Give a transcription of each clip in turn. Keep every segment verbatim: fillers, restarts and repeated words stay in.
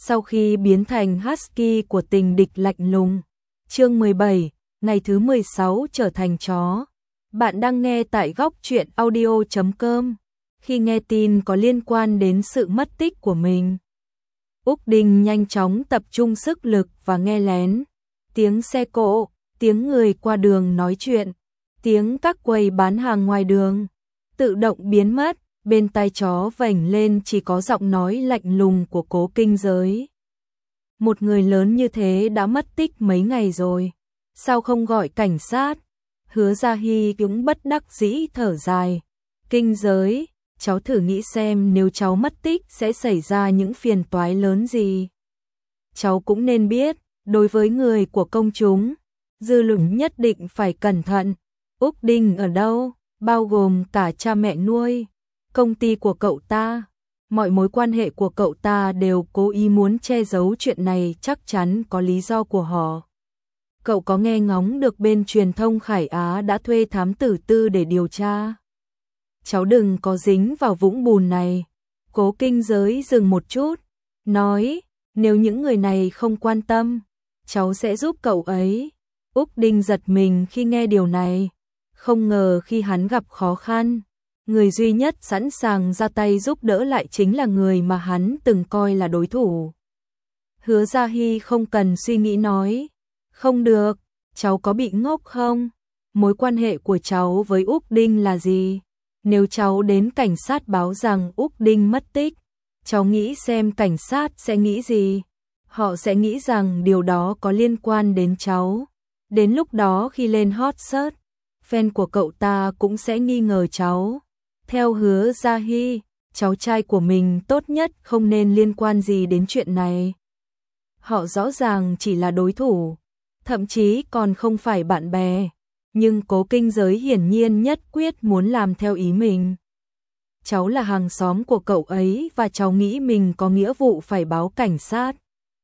sau khi biến thành husky của tình địch lạnh lùng. Chương mười bảy, ngày thứ mười sáu trở thành chó. Bạn đang nghe tại góc truyện audio chấm com. Khi nghe tin có liên quan đến sự mất tích của mình, Úc Đinh nhanh chóng tập trung sức lực và nghe lén. Tiếng xe cộ, tiếng người qua đường nói chuyện, tiếng các quầy bán hàng ngoài đường tự động biến mất, bên tai chó vểnh lên chỉ có giọng nói lạnh lùng của Cố Kinh Giới. Một người lớn như thế đã mất tích mấy ngày rồi, sao không gọi cảnh sát? Hứa Gia Hy cũng bất đắc dĩ thở dài. Kinh Giới, cháu thử nghĩ xem nếu cháu mất tích sẽ xảy ra những phiền toái lớn gì. Cháu cũng nên biết, đối với người của công chúng, dư luận nhất định phải cẩn thận. Úc Đinh ở đâu, bao gồm cả cha mẹ nuôi, công ty của cậu ta, mọi mối quan hệ của cậu ta đều cố ý muốn che giấu chuyện này, chắc chắn có lý do của họ. Cậu có nghe ngóng được bên truyền thông Khải Á đã thuê thám tử tư để điều tra? Cháu đừng có dính vào vũng bùn này. Cố Kinh Giới dừng một chút, nói, nếu những người này không quan tâm, cháu sẽ giúp cậu ấy. Úc Đinh giật mình khi nghe điều này, không ngờ khi hắn gặp khó khăn, người duy nhất sẵn sàng ra tay giúp đỡ lại chính là người mà hắn từng coi là đối thủ. Hứa Gia Hy không cần suy nghĩ nói, không được, cháu có bị ngốc không? Mối quan hệ của cháu với Úc Đinh là gì? Nếu cháu đến cảnh sát báo rằng Úc Đinh mất tích, cháu nghĩ xem cảnh sát sẽ nghĩ gì? Họ sẽ nghĩ rằng điều đó có liên quan đến cháu. Đến lúc đó khi lên hot search, fan của cậu ta cũng sẽ nghi ngờ cháu. Theo Hứa Gia Hy, cháu trai của mình tốt nhất không nên liên quan gì đến chuyện này. Họ rõ ràng chỉ là đối thủ, thậm chí còn không phải bạn bè, nhưng Cố Kinh Giới hiển nhiên nhất quyết muốn làm theo ý mình. Cháu là hàng xóm của cậu ấy và cháu nghĩ mình có nghĩa vụ phải báo cảnh sát.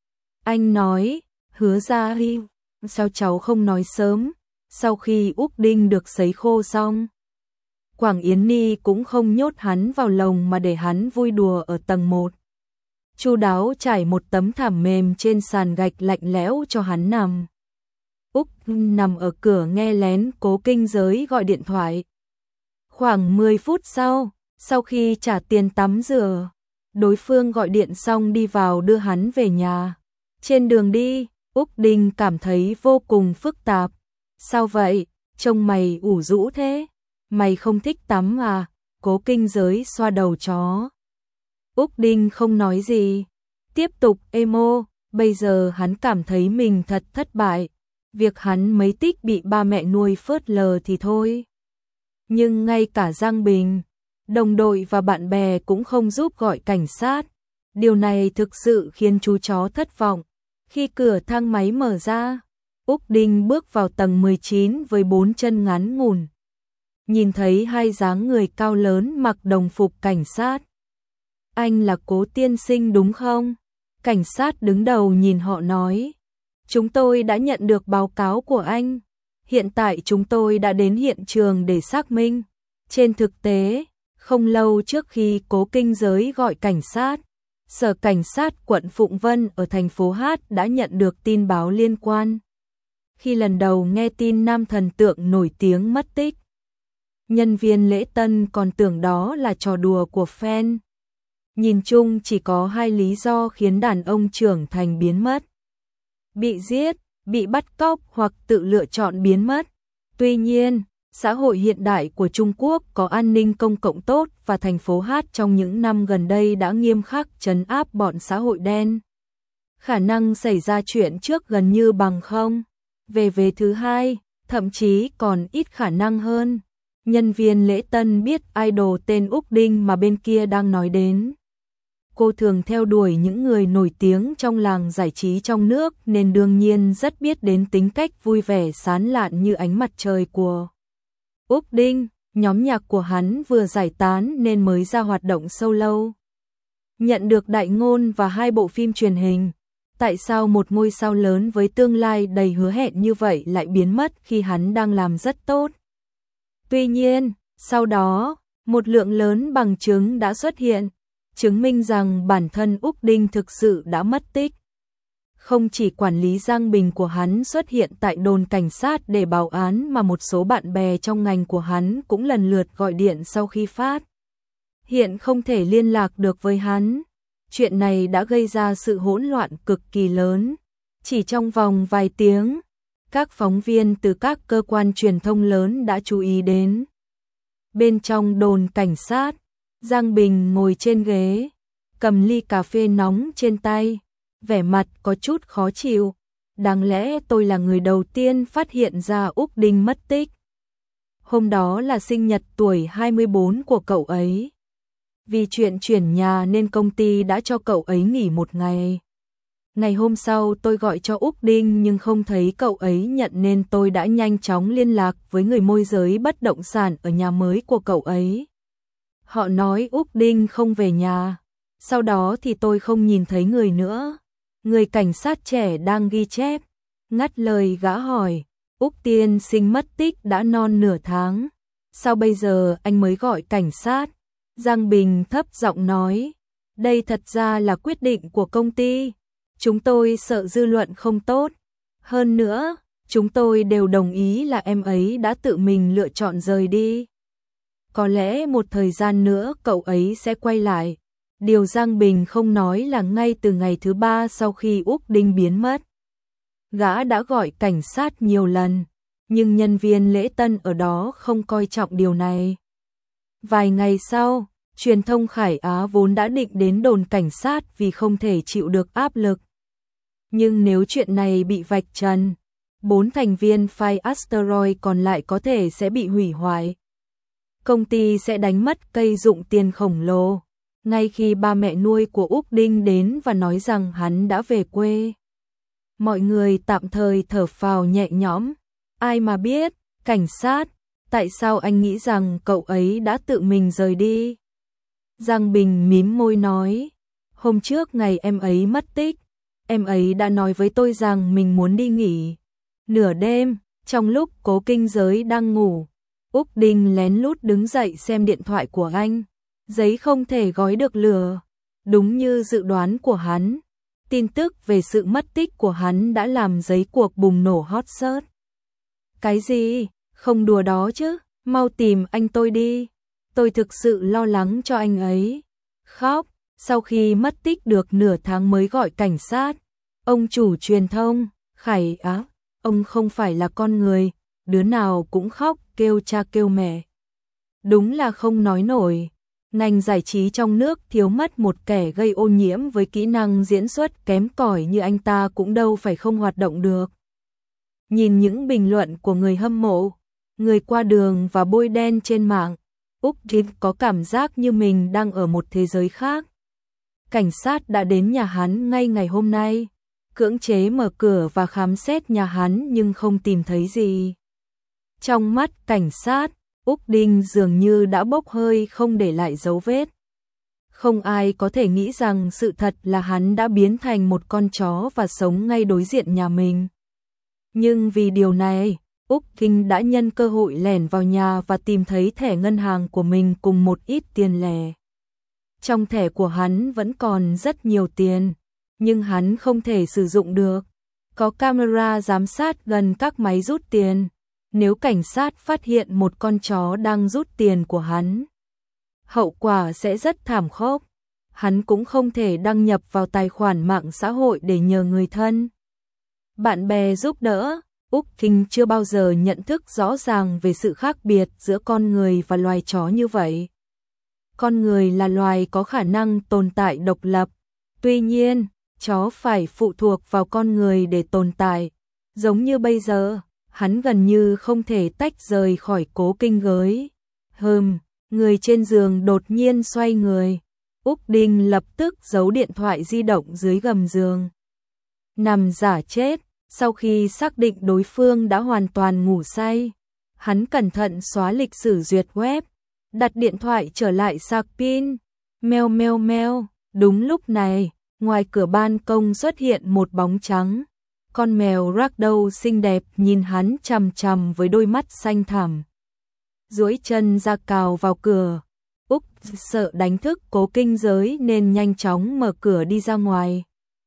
Anh nói, Hứa Gia Hy, sao cháu không nói sớm, sau khi Úc Đinh được sấy khô xong. Quảng Yến Ni cũng không nhốt hắn vào lồng mà để hắn vui đùa ở tầng một. Chu đáo trải một tấm thảm mềm trên sàn gạch lạnh lẽo cho hắn nằm. Úc nằm ở cửa nghe lén Cố Kinh Giới gọi điện thoại. Khoảng mười phút sau, sau khi trả tiền tắm rửa, đối phương gọi điện xong đi vào đưa hắn về nhà. Trên đường đi, Úc Đinh cảm thấy vô cùng phức tạp. Sao vậy? Trông mày ủ rũ thế? Mày không thích tắm à? Cố Kinh Giới xoa đầu chó. Úc Đinh không nói gì, tiếp tục emo. Bây giờ hắn cảm thấy mình thật thất bại. Việc hắn mấy tích bị ba mẹ nuôi phớt lờ thì thôi, nhưng ngay cả Giang Bình, đồng đội và bạn bè cũng không giúp gọi cảnh sát. Điều này thực sự khiến chú chó thất vọng. Khi cửa thang máy mở ra, Úc Đinh bước vào tầng mười chín với bốn chân ngắn ngủn. Nhìn thấy hai dáng người cao lớn mặc đồng phục cảnh sát. Anh là Cố tiên sinh đúng không? Cảnh sát đứng đầu nhìn họ nói. Chúng tôi đã nhận được báo cáo của anh. Hiện tại chúng tôi đã đến hiện trường để xác minh. Trên thực tế, không lâu trước khi Cố Kinh Giới gọi cảnh sát, Sở Cảnh sát quận Phụng Vân ở thành phố Hát đã nhận được tin báo liên quan. Khi lần đầu nghe tin nam thần tượng nổi tiếng mất tích, nhân viên lễ tân còn tưởng đó là trò đùa của fan. Nhìn chung chỉ có hai lý do khiến đàn ông trưởng thành biến mất: bị giết, bị bắt cóc hoặc tự lựa chọn biến mất. Tuy nhiên, xã hội hiện đại của Trung Quốc có an ninh công cộng tốt và thành phố Hát trong những năm gần đây đã nghiêm khắc trấn áp bọn xã hội đen. Khả năng xảy ra chuyện trước gần như bằng không. Về vế thứ hai, thậm chí còn ít khả năng hơn. Nhân viên lễ tân biết idol tên Úc Đinh mà bên kia đang nói đến. Cô thường theo đuổi những người nổi tiếng trong làng giải trí trong nước nên đương nhiên rất biết đến tính cách vui vẻ sán lạn như ánh mặt trời của Úc Đinh. Nhóm nhạc của hắn vừa giải tán nên mới ra hoạt động solo. Nhận được đại ngôn và hai bộ phim truyền hình. Tại sao một ngôi sao lớn với tương lai đầy hứa hẹn như vậy lại biến mất khi hắn đang làm rất tốt? Tuy nhiên, sau đó, một lượng lớn bằng chứng đã xuất hiện. chứng minh rằng bản thân Úc Đinh thực sự đã mất tích. Không chỉ quản lý Giang Bình của hắn xuất hiện tại đồn cảnh sát để báo án mà một số bạn bè trong ngành của hắn cũng lần lượt gọi điện sau khi phát hiện không thể liên lạc được với hắn. Chuyện này đã gây ra sự hỗn loạn cực kỳ lớn. Chỉ trong vòng vài tiếng, các phóng viên từ các cơ quan truyền thông lớn đã chú ý đến. Bên trong đồn cảnh sát, Giang Bình ngồi trên ghế, cầm ly cà phê nóng trên tay, vẻ mặt có chút khó chịu. Đáng lẽ tôi là người đầu tiên phát hiện ra Úc Đinh mất tích. Hôm đó là sinh nhật tuổi hai mươi bốn của cậu ấy. Vì chuyện chuyển nhà nên công ty đã cho cậu ấy nghỉ một ngày. Ngày hôm sau tôi gọi cho Úc Đinh nhưng không thấy cậu ấy nhận nên tôi đã nhanh chóng liên lạc với người môi giới bất động sản ở nhà mới của cậu ấy. Họ nói Úc Đinh không về nhà. Sau đó thì tôi không nhìn thấy người nữa. Người cảnh sát trẻ đang ghi chép, ngắt lời gã hỏi, Úc tiên sinh mất tích đã non nửa tháng. Sao bây giờ anh mới gọi cảnh sát? Giang Bình thấp giọng nói, đây thật ra là quyết định của công ty. Chúng tôi sợ dư luận không tốt. Hơn nữa, chúng tôi đều đồng ý là em ấy đã tự mình lựa chọn rời đi. Có lẽ một thời gian nữa cậu ấy sẽ quay lại. Điều Giang Bình không nói là ngay từ ngày thứ ba sau khi Úc Đinh biến mất, gã đã gọi cảnh sát nhiều lần, nhưng nhân viên lễ tân ở đó không coi trọng điều này. Vài ngày sau, truyền thông Khải Á vốn đã định đến đồn cảnh sát vì không thể chịu được áp lực. Nhưng nếu chuyện này bị vạch trần, bốn thành viên phái Asteroid còn lại có thể sẽ bị hủy hoại. Công ty sẽ đánh mất cây dụng tiền khổng lồ. Ngay khi ba mẹ nuôi của Úc Đinh đến và nói rằng hắn đã về quê, mọi người tạm thời thở phào nhẹ nhõm. Ai mà biết, cảnh sát, tại sao anh nghĩ rằng cậu ấy đã tự mình rời đi? Giang Bình mím môi nói, hôm trước ngày em ấy mất tích, em ấy đã nói với tôi rằng mình muốn đi nghỉ. Nửa đêm, trong lúc Cố Kinh Giới đang ngủ, Úc Đinh lén lút đứng dậy xem điện thoại của anh. Giấy không thể gói được lửa. Đúng như dự đoán của hắn, tin tức về sự mất tích của hắn đã làm giấy cuộc bùng nổ hot search. Cái gì? Không đùa đó chứ, mau tìm anh tôi đi. Tôi thực sự lo lắng cho anh ấy. Khóc, sau khi mất tích được nửa tháng mới gọi cảnh sát. Ông chủ truyền thông, Khải Á, ông không phải là con người, đứa nào cũng khóc kêu cha kêu mẹ. Đúng là không nói nổi. Ngành giải trí trong nước thiếu mất một kẻ gây ô nhiễm với kỹ năng diễn xuất kém cỏi như anh ta cũng đâu phải không hoạt động được. Nhìn những bình luận của người hâm mộ, người qua đường và bôi đen trên mạng, Úc Đinh có cảm giác như mình đang ở một thế giới khác. Cảnh sát đã đến nhà hắn ngay ngày hôm nay, cưỡng chế mở cửa và khám xét nhà hắn nhưng không tìm thấy gì. Trong mắt cảnh sát, Úc Đinh dường như đã bốc hơi không để lại dấu vết. Không ai có thể nghĩ rằng sự thật là hắn đã biến thành một con chó và sống ngay đối diện nhà mình. Nhưng vì điều này, Úc Đinh đã nhân cơ hội lẻn vào nhà và tìm thấy thẻ ngân hàng của mình cùng một ít tiền lẻ. Trong thẻ của hắn vẫn còn rất nhiều tiền, nhưng hắn không thể sử dụng được. Có camera giám sát gần các máy rút tiền. Nếu cảnh sát phát hiện một con chó đang rút tiền của hắn, hậu quả sẽ rất thảm khốc. Hắn cũng không thể đăng nhập vào tài khoản mạng xã hội để nhờ người thân, bạn bè giúp đỡ. Úc Đinh chưa bao giờ nhận thức rõ ràng về sự khác biệt giữa con người và loài chó như vậy. Con người là loài có khả năng tồn tại độc lập. Tuy nhiên, chó phải phụ thuộc vào con người để tồn tại. Giống như bây giờ, hắn gần như không thể tách rời khỏi Cố Kinh Giới. Hừm, người trên giường đột nhiên xoay người. Úc Đinh lập tức giấu điện thoại di động dưới gầm giường. Nằm giả chết, sau khi xác định đối phương đã hoàn toàn ngủ say, hắn cẩn thận xóa lịch sử duyệt web, đặt điện thoại trở lại sạc pin. Meo meo meo, đúng lúc này, ngoài cửa ban công xuất hiện một bóng trắng. Con mèo ragdoll xinh đẹp nhìn hắn chằm chằm với đôi mắt xanh thẳm. Duỗi chân ra cào vào cửa. Úc sợ đánh thức Cố Kinh Giới nên nhanh chóng mở cửa đi ra ngoài.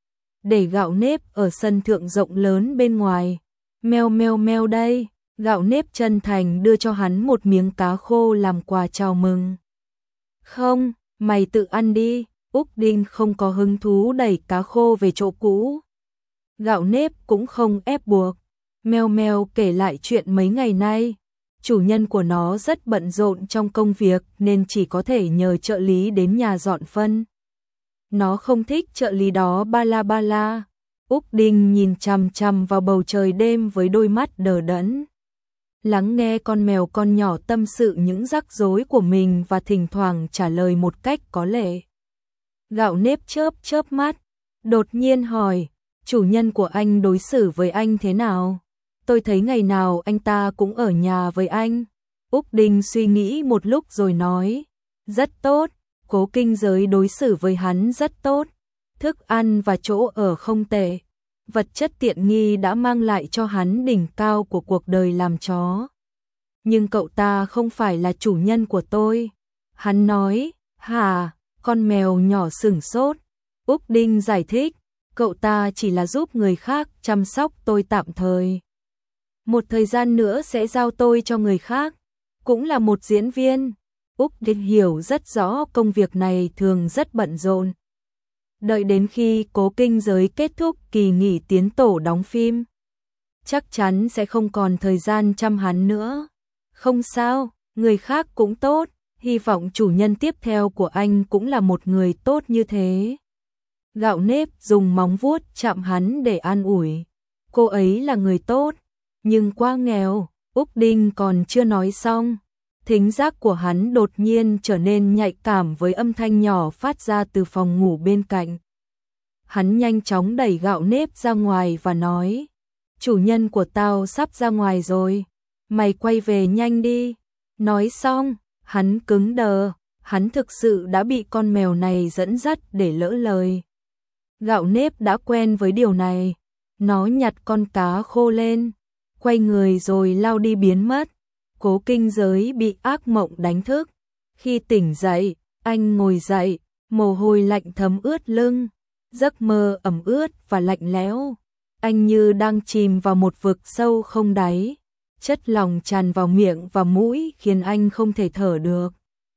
Để gạo nếp ở sân thượng rộng lớn bên ngoài. Meo meo meo đây, gạo nếp chân thành đưa cho hắn một miếng cá khô làm quà chào mừng. Không, mày tự ăn đi, Úc Đinh không có hứng thú đẩy cá khô về chỗ cũ. Gạo nếp cũng không ép buộc. Meo meo kể lại chuyện mấy ngày nay. Chủ nhân của nó rất bận rộn trong công việc nên chỉ có thể nhờ trợ lý đến nhà dọn phân. Nó không thích trợ lý đó ba la ba la. Úc Đinh nhìn chằm chằm vào bầu trời đêm với đôi mắt đờ đẫn. Lắng nghe con mèo con nhỏ tâm sự những rắc rối của mình và thỉnh thoảng trả lời một cách có lệ. Gạo nếp chớp chớp mắt, đột nhiên hỏi, chủ nhân của anh đối xử với anh thế nào? Tôi thấy ngày nào anh ta cũng ở nhà với anh. Úc Đinh suy nghĩ một lúc rồi nói, rất tốt, Cố Kinh Giới đối xử với hắn rất tốt. Thức ăn và chỗ ở không tệ. Vật chất tiện nghi đã mang lại cho hắn đỉnh cao của cuộc đời làm chó. Nhưng cậu ta không phải là chủ nhân của tôi. Hắn nói, hả, con mèo nhỏ sửng sốt. Úc Đinh giải thích, cậu ta chỉ là giúp người khác chăm sóc tôi tạm thời. Một thời gian nữa sẽ giao tôi cho người khác, cũng là một diễn viên. Úc Đinh hiểu rất rõ công việc này thường rất bận rộn. Đợi đến khi Cố Kinh Giới kết thúc kỳ nghỉ tiến tổ đóng phim, chắc chắn sẽ không còn thời gian chăm hắn nữa. Không sao, người khác cũng tốt, hy vọng chủ nhân tiếp theo của anh cũng là một người tốt như thế. Gạo nếp dùng móng vuốt chạm hắn để an ủi. Cô ấy là người tốt, nhưng quá nghèo. Úc Đinh còn chưa nói xong, thính giác của hắn đột nhiên trở nên nhạy cảm với âm thanh nhỏ phát ra từ phòng ngủ bên cạnh. Hắn nhanh chóng đẩy gạo nếp ra ngoài và nói, chủ nhân của tao sắp ra ngoài rồi, mày quay về nhanh đi. Nói xong, hắn cứng đờ, hắn thực sự đã bị con mèo này dẫn dắt để lỡ lời. Gạo nếp đã quen với điều này, nó nhặt con cá khô lên, quay người rồi lao đi biến mất. Cố Kinh Giới bị ác mộng đánh thức. Khi tỉnh dậy, anh ngồi dậy, mồ hôi lạnh thấm ướt lưng, giấc mơ ẩm ướt và lạnh lẽo. Anh như đang chìm vào một vực sâu không đáy, chất lỏng tràn vào miệng và mũi khiến anh không thể thở được.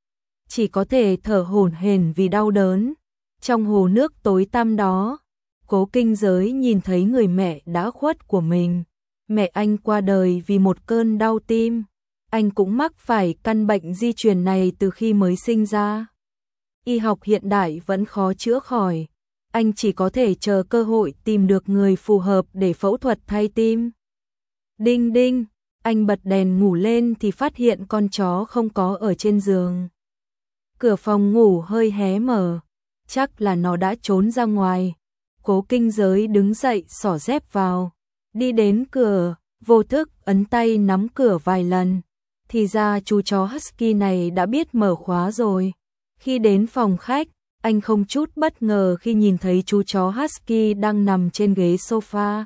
Chỉ có thể thở hổn hển vì đau đớn. Trong hồ nước tối tăm đó, Cố Kinh Giới nhìn thấy người mẹ đã khuất của mình. Mẹ anh qua đời vì một cơn đau tim. Anh cũng mắc phải căn bệnh di truyền này từ khi mới sinh ra. Y học hiện đại vẫn khó chữa khỏi. Anh chỉ có thể chờ cơ hội tìm được người phù hợp để phẫu thuật thay tim. Đinh đinh, anh bật đèn ngủ lên thì phát hiện con chó không có ở trên giường. Cửa phòng ngủ hơi hé mở, chắc là nó đã trốn ra ngoài. Cố Kinh Giới đứng dậy xỏ dép vào, đi đến cửa, vô thức ấn tay nắm cửa vài lần. Thì ra chú chó Husky này đã biết mở khóa rồi. Khi đến phòng khách, anh không chút bất ngờ khi nhìn thấy chú chó Husky đang nằm trên ghế sofa.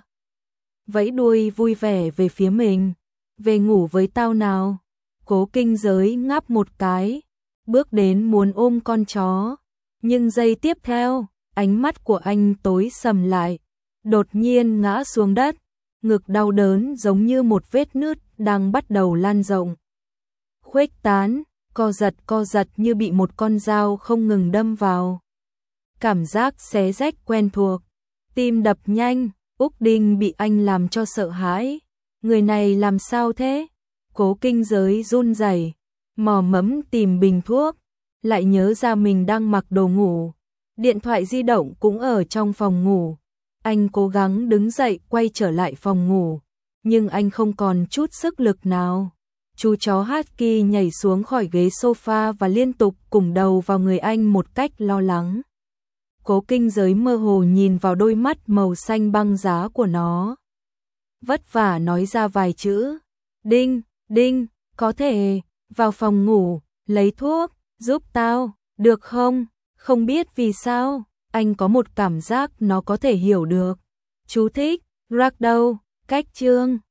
Vẫy đuôi vui vẻ về phía mình. Về ngủ với tao nào. Cố Kinh Giới ngáp một cái, bước đến muốn ôm con chó. Nhưng giây tiếp theo, ánh mắt của anh tối sầm lại, đột nhiên ngã xuống đất. Ngực đau đớn giống như một vết nứt đang bắt đầu lan rộng, khuếch tán, co giật co giật như bị một con dao không ngừng đâm vào. Cảm giác xé rách quen thuộc, tim đập nhanh. Úc Đinh bị anh làm cho sợ hãi. Người này làm sao thế? Cố Kinh Giới run rẩy, mò mẫm tìm bình thuốc, lại nhớ ra mình đang mặc đồ ngủ. Điện thoại di động cũng ở trong phòng ngủ. Anh cố gắng đứng dậy quay trở lại phòng ngủ, nhưng anh không còn chút sức lực nào. Chú chó Husky nhảy xuống khỏi ghế sofa và liên tục củng đầu vào người anh một cách lo lắng. Cố Kinh Giới mơ hồ nhìn vào đôi mắt màu xanh băng giá của nó. Vất vả nói ra vài chữ. Đinh, Đinh, có thể vào phòng ngủ, lấy thuốc, giúp tao, được không? Không biết vì sao, anh có một cảm giác nó có thể hiểu được. Chú thích, Ragdoll, cách chương.